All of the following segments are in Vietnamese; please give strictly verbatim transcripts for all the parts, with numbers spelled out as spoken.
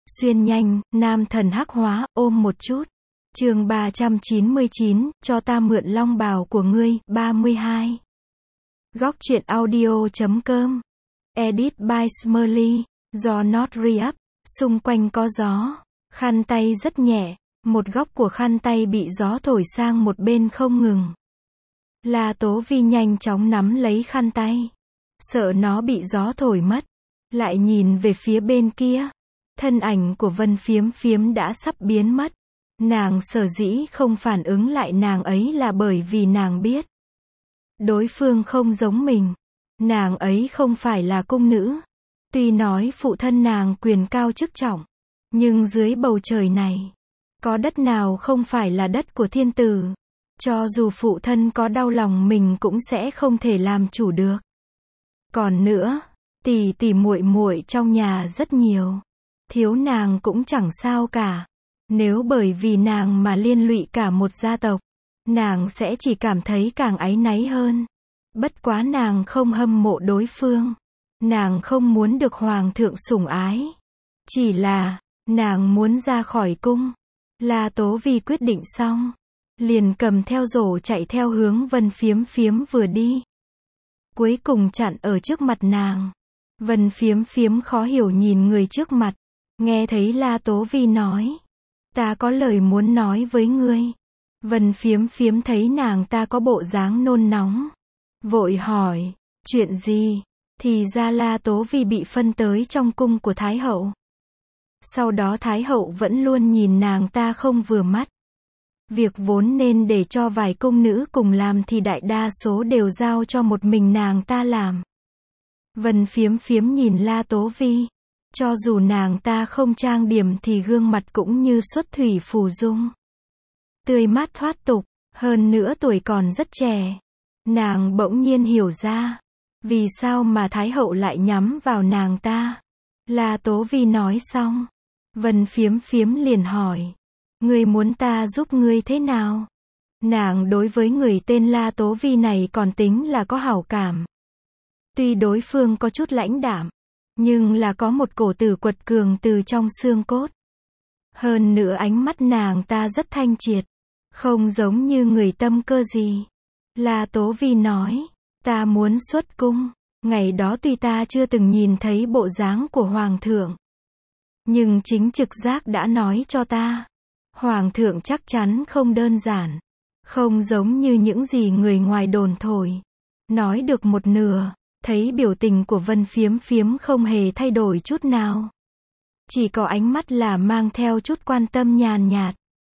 Xuyên nhanh, nam thần hắc hóa, ôm một chút. Chương ba trăm chín mươi chín, cho ta mượn long bào của ngươi, ba mươi hai. Góc truyện audio chấm com. Edit by Smurly, do Not Re-up. Xung quanh có gió. Khăn tay rất nhẹ. Một góc của khăn tay bị gió thổi sang một bên không ngừng. La Tố Vi nhanh chóng nắm lấy khăn tay. Sợ nó bị gió thổi mất. Lại nhìn về phía bên kia. Thân ảnh của Vân Phiếm Phiếm đã sắp biến mất. Nàng sở dĩ không phản ứng lại nàng ấy là bởi vì nàng biết. Đối phương không giống mình. Nàng ấy không phải là cung nữ. Tuy nói phụ thân nàng quyền cao chức trọng. Nhưng dưới bầu trời này. Có đất nào không phải là đất của thiên tử. Cho dù phụ thân có đau lòng mình cũng sẽ không thể làm chủ được. Còn nữa, tỷ tỷ muội muội trong nhà rất nhiều. Thiếu nàng cũng chẳng sao cả. Nếu bởi vì nàng mà liên lụy cả một gia tộc, nàng sẽ chỉ cảm thấy càng áy náy hơn. Bất quá nàng không hâm mộ đối phương. Nàng không muốn được hoàng thượng sủng ái. Chỉ là, nàng muốn ra khỏi cung. La Tố Vi quyết định xong. Liền cầm theo rổ chạy theo hướng Vân Phiếm Phiếm vừa đi. Cuối cùng chặn ở trước mặt nàng. Vân Phiếm Phiếm khó hiểu nhìn người trước mặt. Nghe thấy La Tố Vi nói. Ta có lời muốn nói với ngươi. Vân Phiếm Phiếm thấy nàng ta có bộ dáng nôn nóng. Vội hỏi. Chuyện gì? Thì ra La Tố Vi bị phân tới trong cung của Thái Hậu. Sau đó Thái Hậu vẫn luôn nhìn nàng ta không vừa mắt. Việc vốn nên để cho vài cung nữ cùng làm thì đại đa số đều giao cho một mình nàng ta làm. Vân Phiếm Phiếm nhìn La Tố Vi. Cho dù nàng ta không trang điểm thì gương mặt cũng như xuất thủy phù dung. Tươi mát thoát tục, hơn nữa tuổi còn rất trẻ. Nàng bỗng nhiên hiểu ra. Vì sao mà Thái Hậu lại nhắm vào nàng ta. La Tố Vi nói xong. Vân Phiếm Phiếm liền hỏi. Ngươi muốn ta giúp ngươi thế nào? Nàng đối với người tên La Tố Vi này còn tính là có hảo cảm. Tuy đối phương có chút lãnh đạm. Nhưng là có một cổ tử quật cường từ trong xương cốt. Hơn nữa ánh mắt nàng ta rất thanh triệt. Không giống như người tâm cơ gì. La Tố Vi nói. Ta muốn xuất cung. Ngày đó tuy ta chưa từng nhìn thấy bộ dáng của Hoàng thượng. Nhưng chính trực giác đã nói cho ta. Hoàng thượng chắc chắn không đơn giản. Không giống như những gì người ngoài đồn thổi. Nói được một nửa. Thấy biểu tình của Vân Phiếm Phiếm không hề thay đổi chút nào. Chỉ có ánh mắt là mang theo chút quan tâm nhàn nhạt.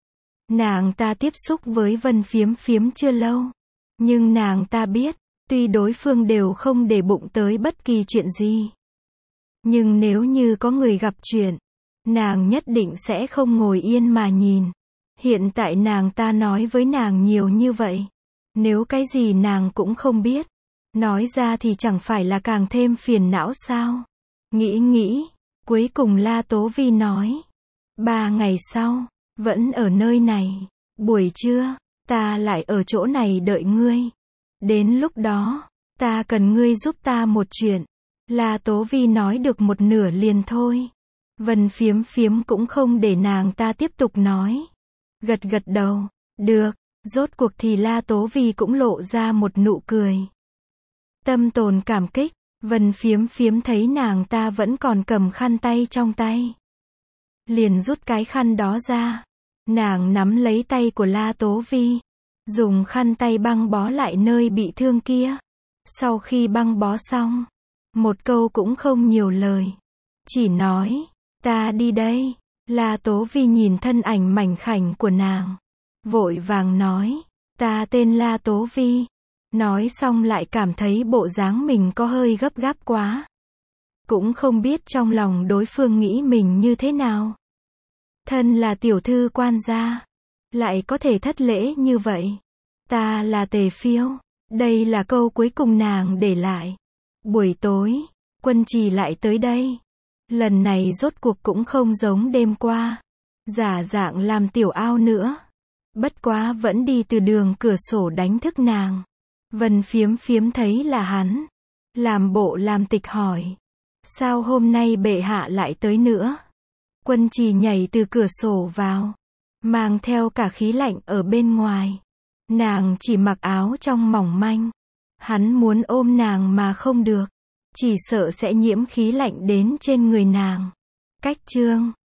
Nàng ta tiếp xúc với Vân Phiếm Phiếm chưa lâu. Nhưng nàng ta biết, tuy đối phương đều không để bụng tới bất kỳ chuyện gì. Nhưng nếu như có người gặp chuyện, nàng nhất định sẽ không ngồi yên mà nhìn. Hiện tại nàng ta nói với nàng nhiều như vậy. Nếu cái gì nàng cũng không biết. Nói ra thì chẳng phải là càng thêm phiền não sao? Nghĩ nghĩ, cuối cùng La Tố Vi nói. Ba ngày sau, vẫn ở nơi này. Buổi trưa, ta lại ở chỗ này đợi ngươi. Đến lúc đó, ta cần ngươi giúp ta một chuyện. La Tố Vi nói được một nửa liền thôi. Vân Phiếm Phiếm cũng không để nàng ta tiếp tục nói. Gật gật đầu. Được, rốt cuộc thì La Tố Vi cũng lộ ra một nụ cười. Tâm tồn cảm kích, Vân Phiếm Phiếm thấy nàng ta vẫn còn cầm khăn tay trong tay. Liền rút cái khăn đó ra. Nàng nắm lấy tay của La Tố Vi. Dùng khăn tay băng bó lại nơi bị thương kia. Sau khi băng bó xong. Một câu cũng không nhiều lời. Chỉ nói, ta đi đây. La Tố Vi nhìn thân ảnh mảnh khảnh của nàng. Vội vàng nói, ta tên La Tố Vi. Nói xong lại cảm thấy bộ dáng mình có hơi gấp gáp quá. Cũng không biết trong lòng đối phương nghĩ mình như thế nào. Thân là tiểu thư quan gia. Lại có thể thất lễ như vậy. Ta là Tề Phiêu. Đây là câu cuối cùng nàng để lại. Buổi tối, Quân Trì lại tới đây. Lần này rốt cuộc cũng không giống đêm qua. Giả dạng làm tiểu ao nữa. Bất quá vẫn đi từ đường cửa sổ đánh thức nàng. Vân Phiếm Phiếm thấy là hắn. Làm bộ làm tịch hỏi. Sao hôm nay bệ hạ lại tới nữa? Quân Trì nhảy từ cửa sổ vào, mang theo cả khí lạnh ở bên ngoài. Nàng chỉ mặc áo trong mỏng manh. Hắn muốn ôm nàng mà không được, chỉ sợ sẽ nhiễm khí lạnh đến trên người nàng. Cách chương